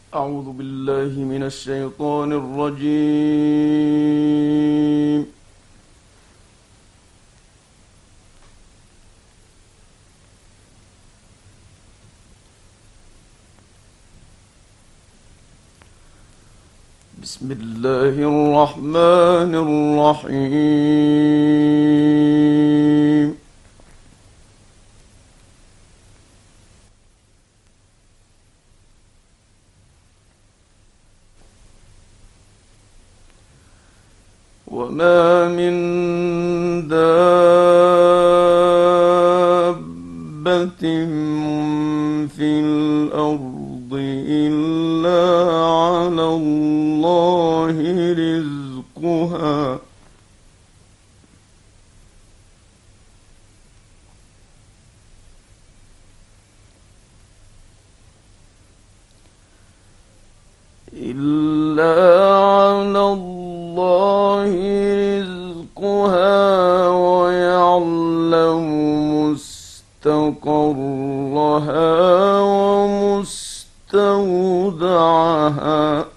أعوذ بالله من الشيطان الرجيم. بسم الله الرحمن الرحيم. وما من دابة في الأرض إلا على الله رزقها ويعلم مستقرها ومستودعها.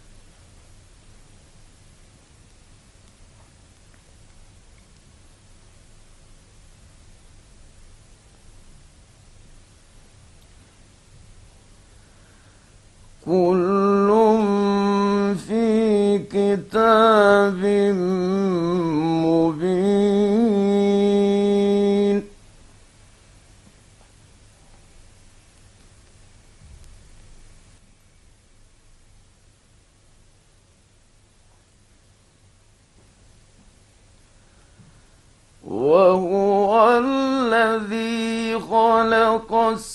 كل في كتاب مبين. وهو الذي خلق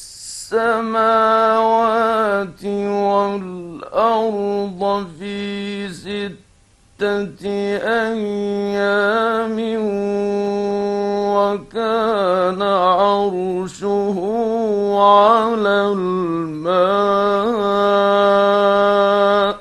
السماوات والأرض في 6 أيام وكان عرشه على الماء.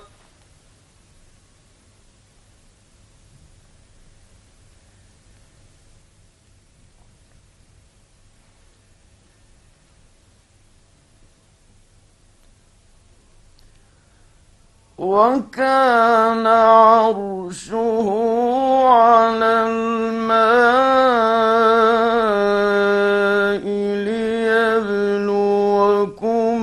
وكان عرشه على الماء ليبلوكم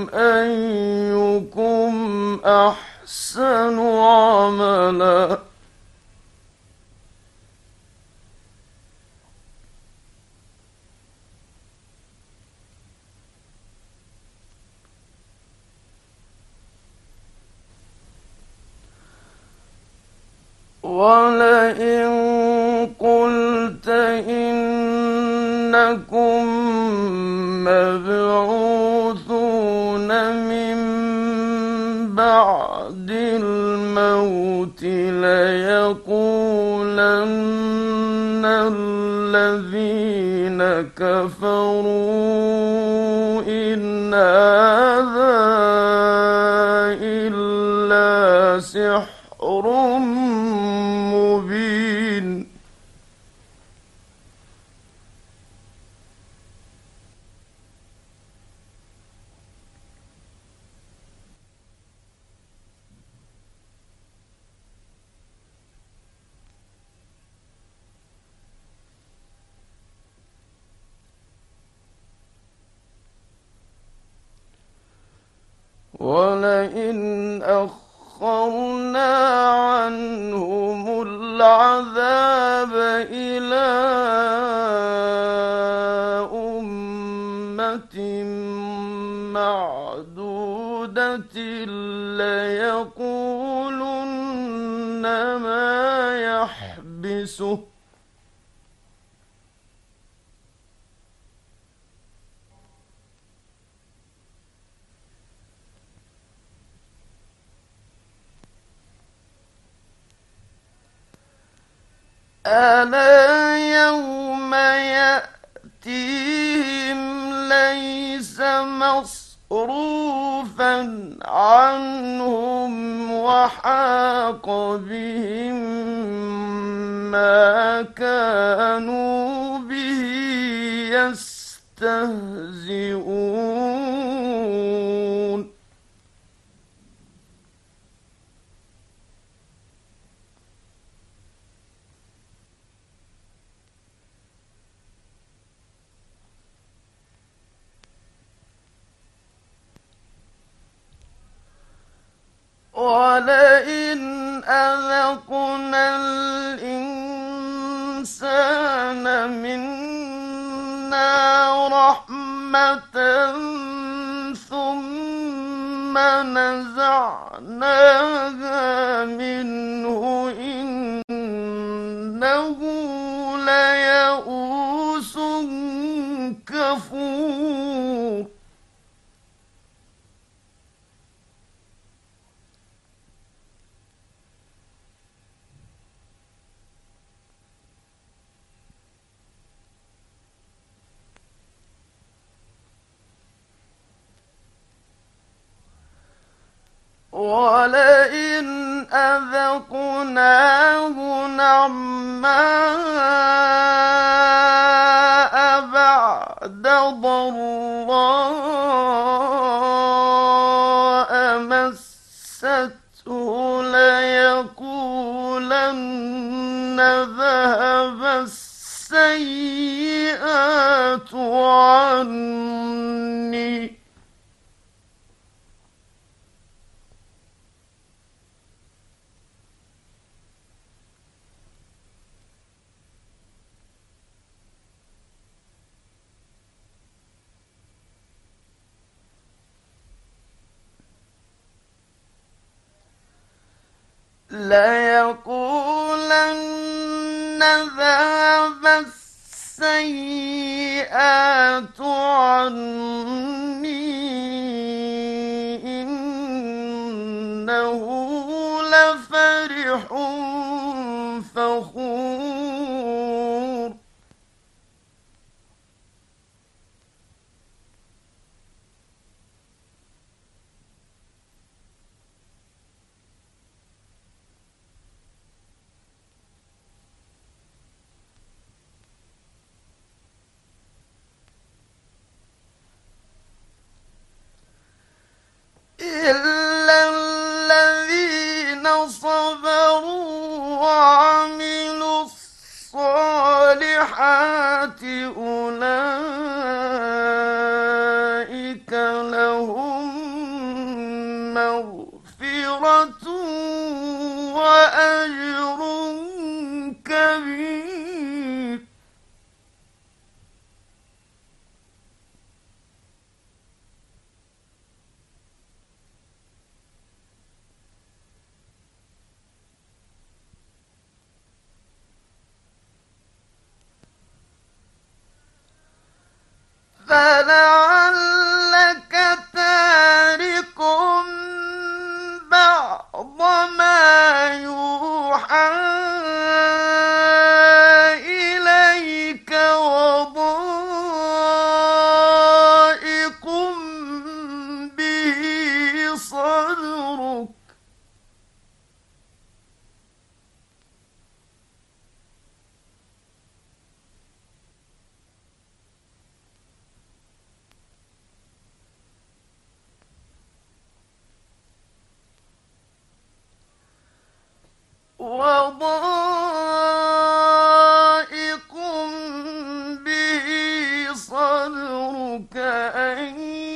أيكم أحسن عملا. ولئن قلت إنكم مبعوثون من بعد الموت ليقولن الذين كفروا إن هذا إلا سحر مبين. ولئن أخرنا عنهم العذاب إلى أمة معدودة ليقولن ما يحبسه. ألا يوم يأتيهم ليس مصروفا عنهم وحاق بهم ما كانوا به يستهزئون. منا رحمة ثم نزعناها منه إنه ليئوس كفور ولئن أذقناه نعماء بعد ضراء مسته ليقولن ذهب السيئات عني ليقولن ذهب السيئات عني إنه لفرح فخور إلا الذين صبروا وعملوا الصالحات أولئك لهم مغفرة وأجر كبير فلعلك تارك بعض ما يوحى إليك وضائق به صدرك وضائق به صدرك أن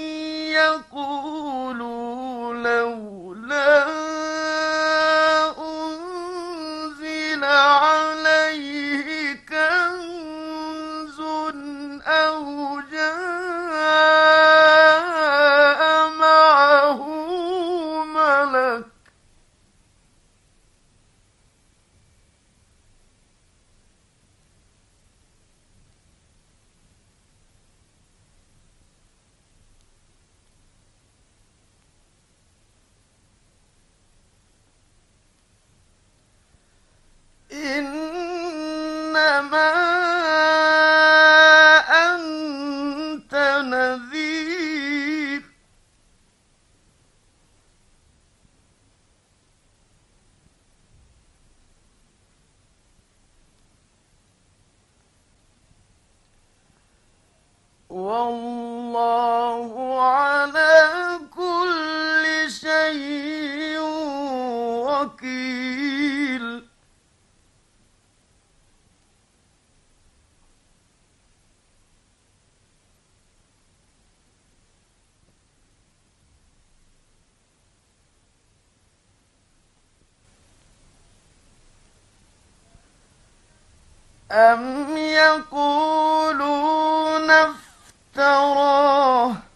يقولوا لولا أنزل عليه كنز أو جاء معه ملك إنما أنت نذير والله على كل شيء وكيل أم يقولون افتراه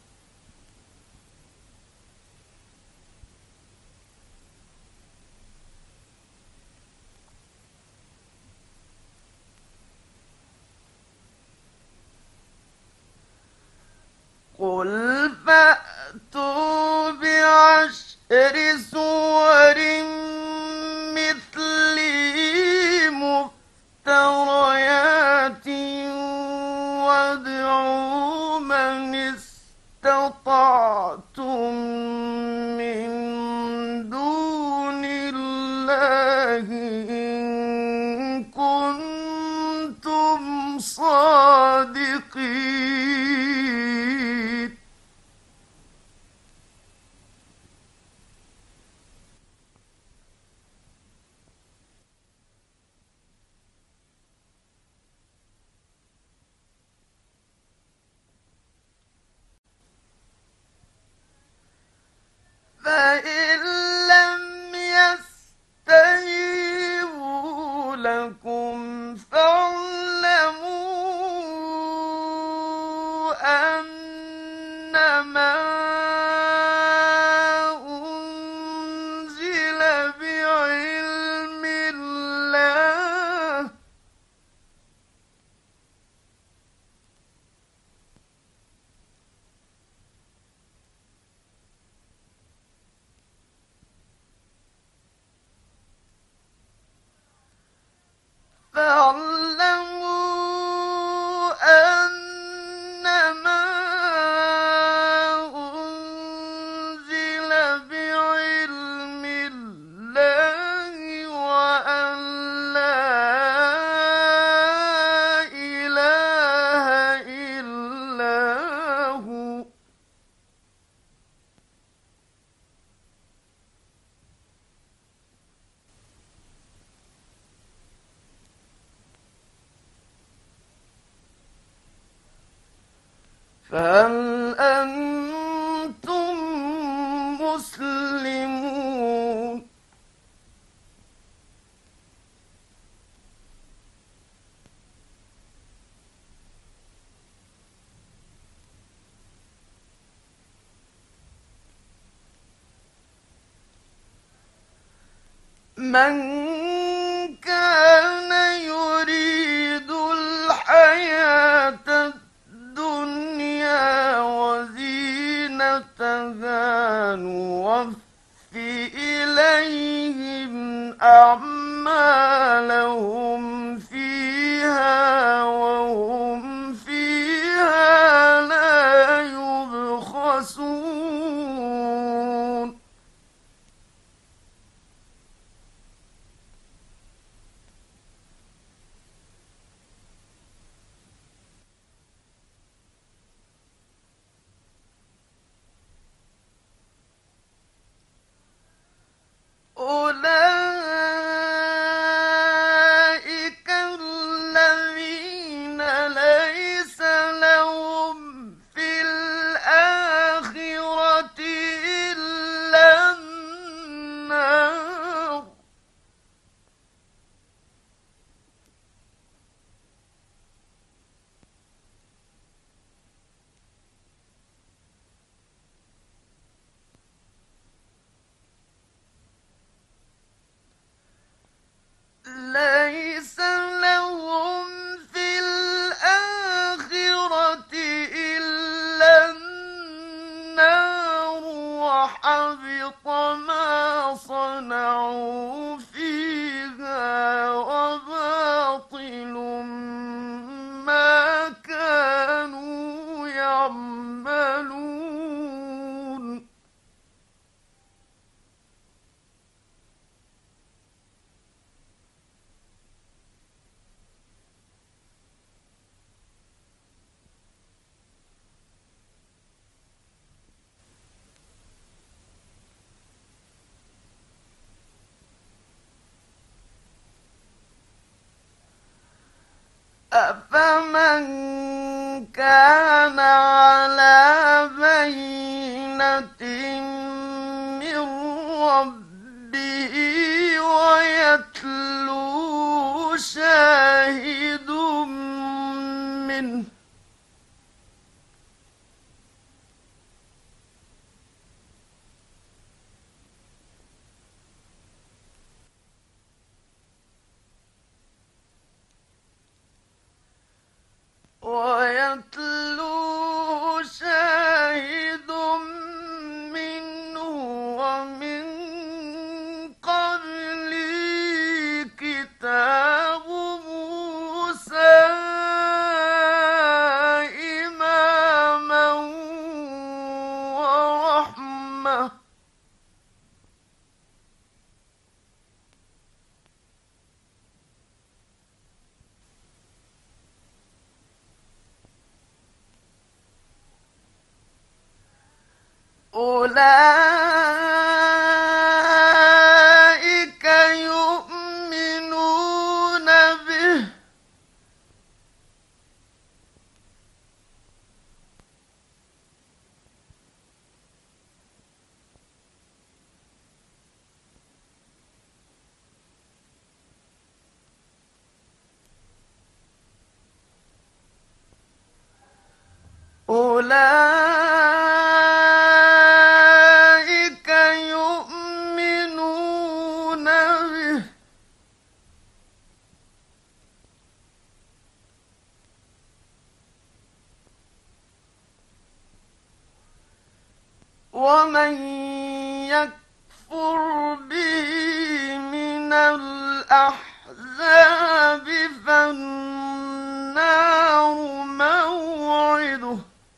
قل فأتوا بعشر سور مثله مفتريات وادعوا من استطعتم من دون الله إن كنتم صادقين. فإن لم يستجيبوا لكم فاعلموا أنما أنزل بعلم الله فاعلموا أنما أنزل بعلم الله وأن لا إله إلا هو فهل أنتم مسلمون؟ من كان يريد الحياة الدنيا وزينتها نوفي إليهم أعمالهم فيها وهم فيها لا يبخسون. أولئك الذين ليس لهم في الآخرة إلا النار ليس لهم في الآخرة إلا النار وحبط ما صنعوا فيها وباطل ما كانوا يعملون. أفمن كان على بينة من ربه ويتلو شاهد أولئك يؤمنون به أولئك يؤمنون به ومن يكفر به من الأحزاب فالنار موعده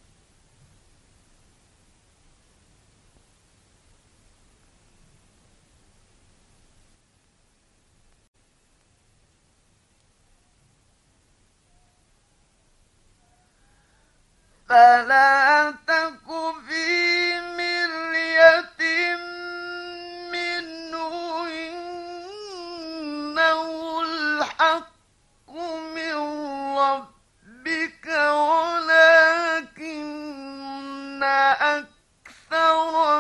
فلا تك في مرية منه إنه الحق من ربك ولكن أكثر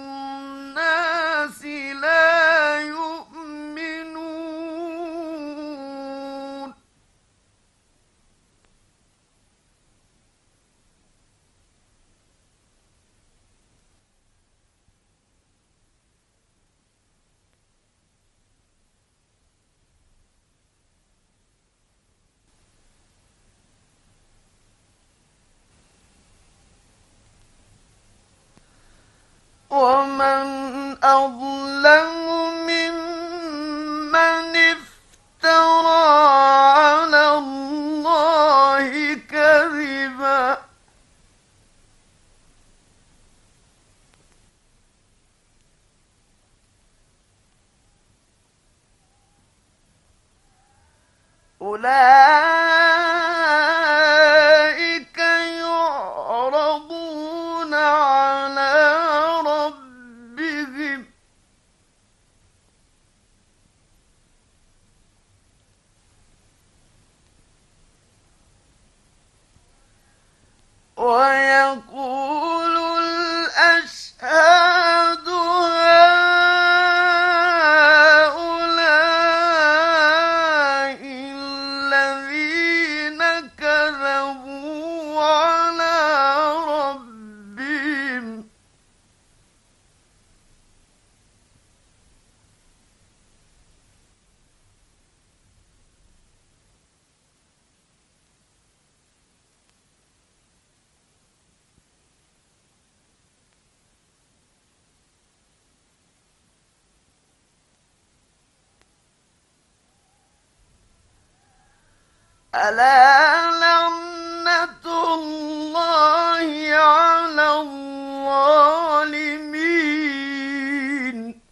الناس لا يؤمنون ومن أظلم ممن افترى على الله كذبا أولئك يعرضون على ربهم ويقول الأشهاد هؤلاء الذين كذبوا على ربهم ألا لعنة الله على الظالمين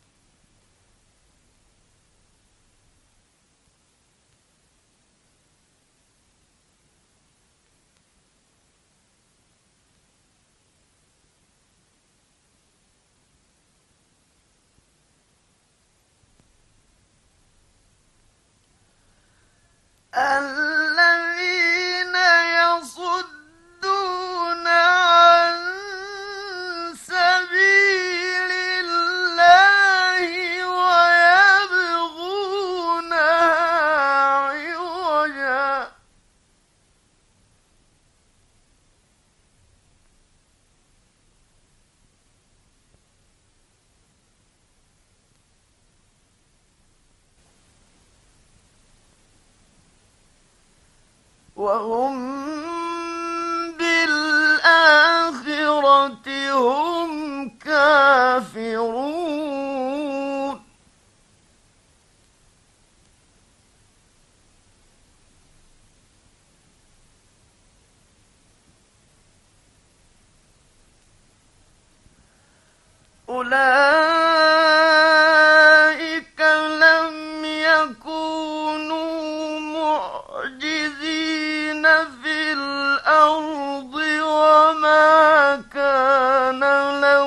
الذين يصدون عن سبيل الله ويبغونها عوجا وهم بالآخرة هم كافرون أولئك لم يكونوا معجزين في الأرض وما كان لهم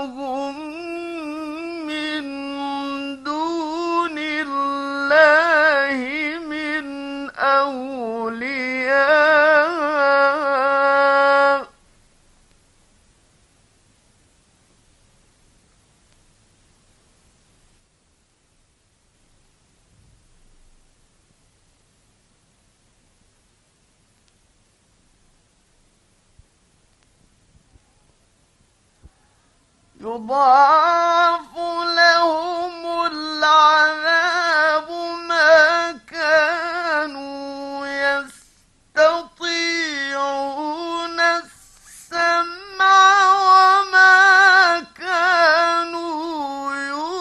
يضاعف لهم العذاب ما كانوا يستطيعون السمع وما كانوا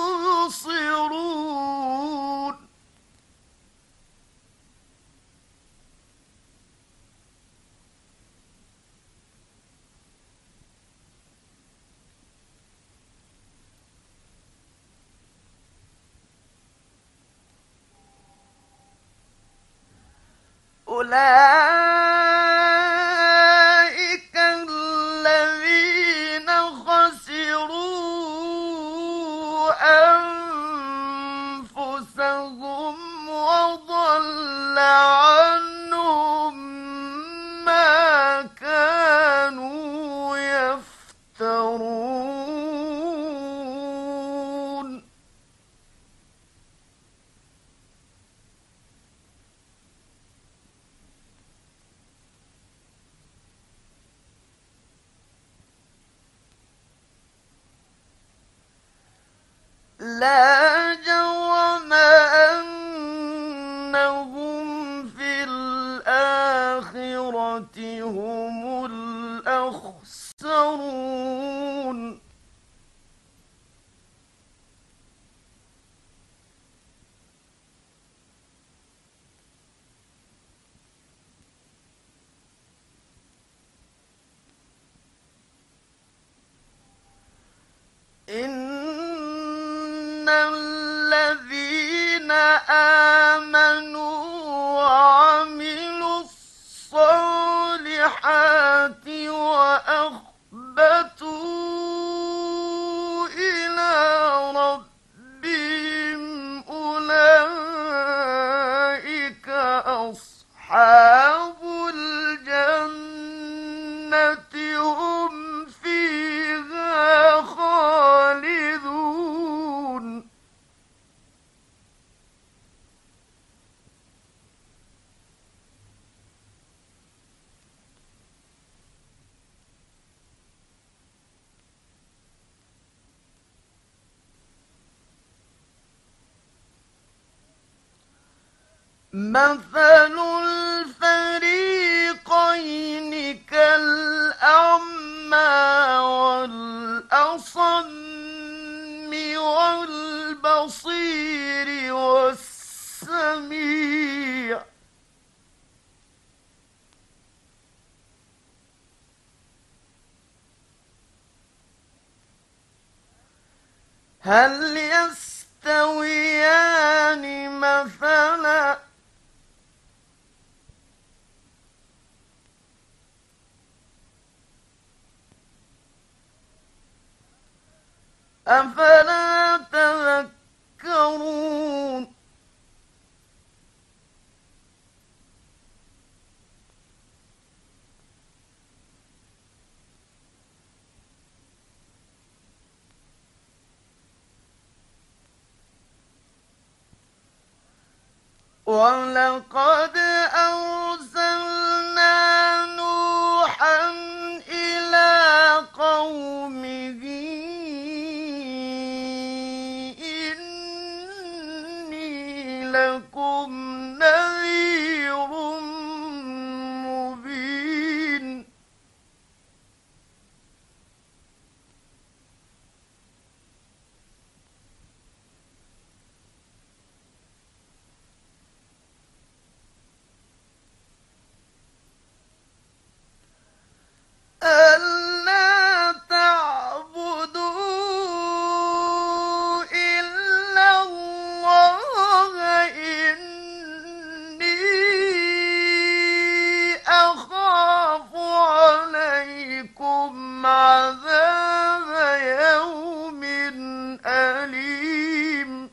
يبصرون. أولئك الذين خسروا أنفسهم وضل عنهم ما كانوا يفترون. لا جرم أنهم في الآخرة هم الأخسرون. إن الذين آمنوا وعملوا الصالحات وأخبتوا إلى ربهم أولئك أصحاب الجنة هم فيها خالدون. مثل الفريقين كالأعمى والأصم والبصير والسميع. هل يستويان مثلا؟ أفلا تذكرون. ولقد أرسلنا نوحا إلى قومه إني لكم نذير مبين. ألا تعبدوا إلا الله إني أخاف عليكم عذاب يوم أليم.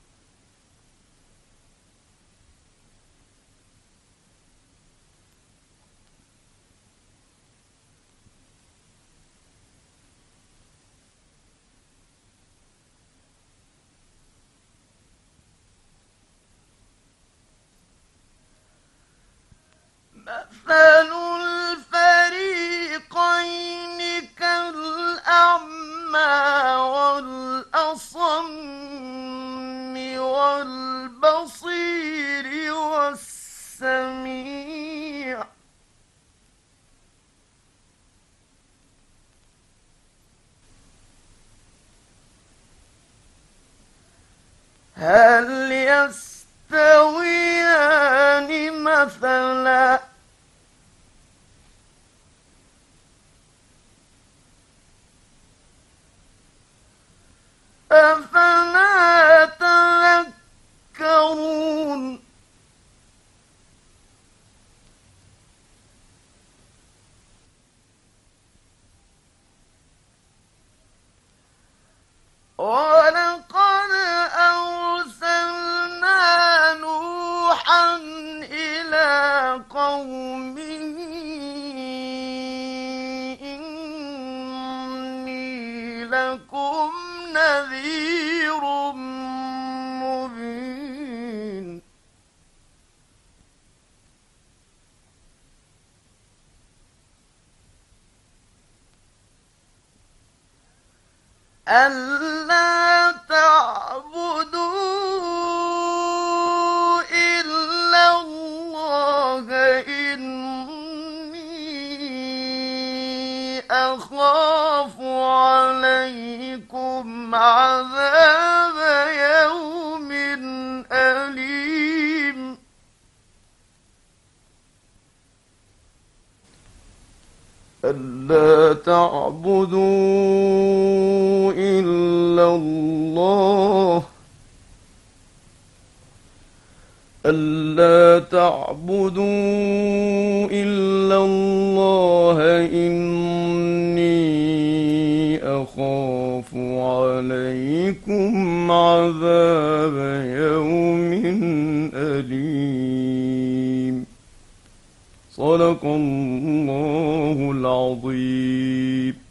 مثل الفريقين كالأعمى هل يستويان مثلا أفلا تذكرون ولقد أرسلنا نوحا إلى قومه إني لكم نذير مبين ألا تعبدوا إلا الله إني أخاف عليكم عذاب يوم أليم ألا تعبدوا إلا الله إني أخاف عليكم عذاب يوم أليم. صدق الله العظيم.